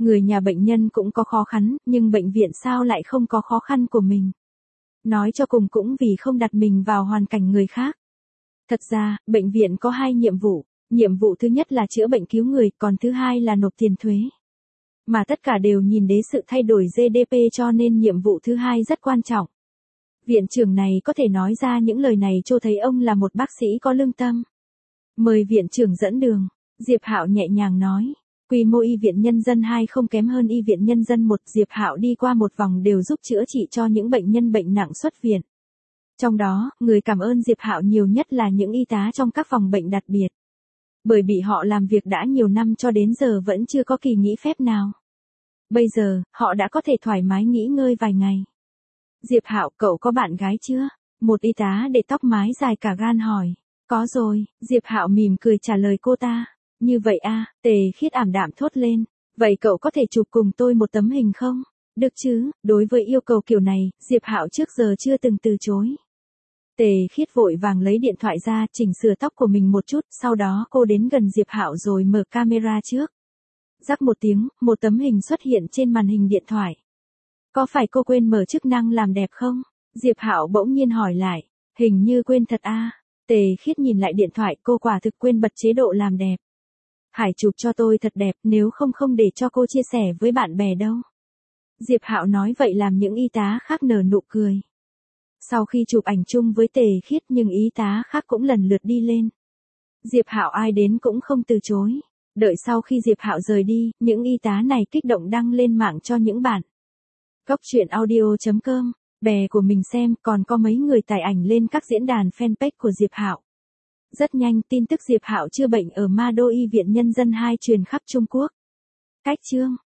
Người nhà bệnh nhân cũng có khó khăn, nhưng bệnh viện sao lại không có khó khăn của mình. Nói cho cùng cũng vì không đặt mình vào hoàn cảnh người khác. Thật ra, bệnh viện có 2 nhiệm vụ. Nhiệm vụ thứ nhất là chữa bệnh cứu người, còn thứ hai là nộp tiền thuế. Mà tất cả đều nhìn đến sự thay đổi GDP cho nên nhiệm vụ thứ hai rất quan trọng. Viện trưởng này có thể nói ra những lời này cho thấy ông là một bác sĩ có lương tâm. Mời viện trưởng dẫn đường, Diệp Hạo nhẹ nhàng nói. Quy mô y viện nhân dân 2 không kém hơn y viện nhân dân 1, Diệp Hạo đi qua một vòng đều giúp chữa trị cho những bệnh nhân bệnh nặng xuất viện. Trong đó, người cảm ơn Diệp Hạo nhiều nhất là những y tá trong các phòng bệnh đặc biệt. Bởi bị họ làm việc đã nhiều năm cho đến giờ vẫn chưa có kỳ nghỉ phép nào. Bây giờ, họ đã có thể thoải mái nghỉ ngơi vài ngày. Diệp Hạo, cậu có bạn gái chưa? Một y tá để tóc mái dài cả gan hỏi. Có rồi, Diệp Hạo mỉm cười trả lời cô ta. Như vậy à, Tề Khiết ảm đạm thốt lên. Vậy cậu có thể chụp cùng tôi một tấm hình không? Được chứ, đối với yêu cầu kiểu này, Diệp Hạo trước giờ chưa từng từ chối. Tề Khiết vội vàng lấy điện thoại ra chỉnh sửa tóc của mình một chút, sau đó cô đến gần Diệp Hạo rồi mở camera trước. Rắc một tiếng, một tấm hình xuất hiện trên màn hình điện thoại. Có phải cô quên mở chức năng làm đẹp không? Diệp Hạo bỗng nhiên hỏi lại. Hình như quên thật à? Tề Khiết nhìn lại điện thoại, cô quả thực quên bật chế độ làm đẹp. Hải chụp cho tôi thật đẹp, nếu không để cho cô chia sẻ với bạn bè đâu. Diệp Hạo nói vậy làm những y tá khác nở nụ cười. Sau khi chụp ảnh chung với Tề Khiết nhưng y tá khác cũng lần lượt đi lên. Diệp Hạo ai đến cũng không từ chối. Đợi sau khi Diệp Hạo rời đi, những y tá này kích động đăng lên mạng cho những bạn. Cóc truyện audio.com, bè của mình xem, còn có mấy người tải ảnh lên các diễn đàn fanpage của Diệp Hạo. Rất nhanh tin tức Diệp Hạo chữa bệnh ở Ma Đô y viện nhân dân 2 truyền khắp Trung Quốc. Cách chương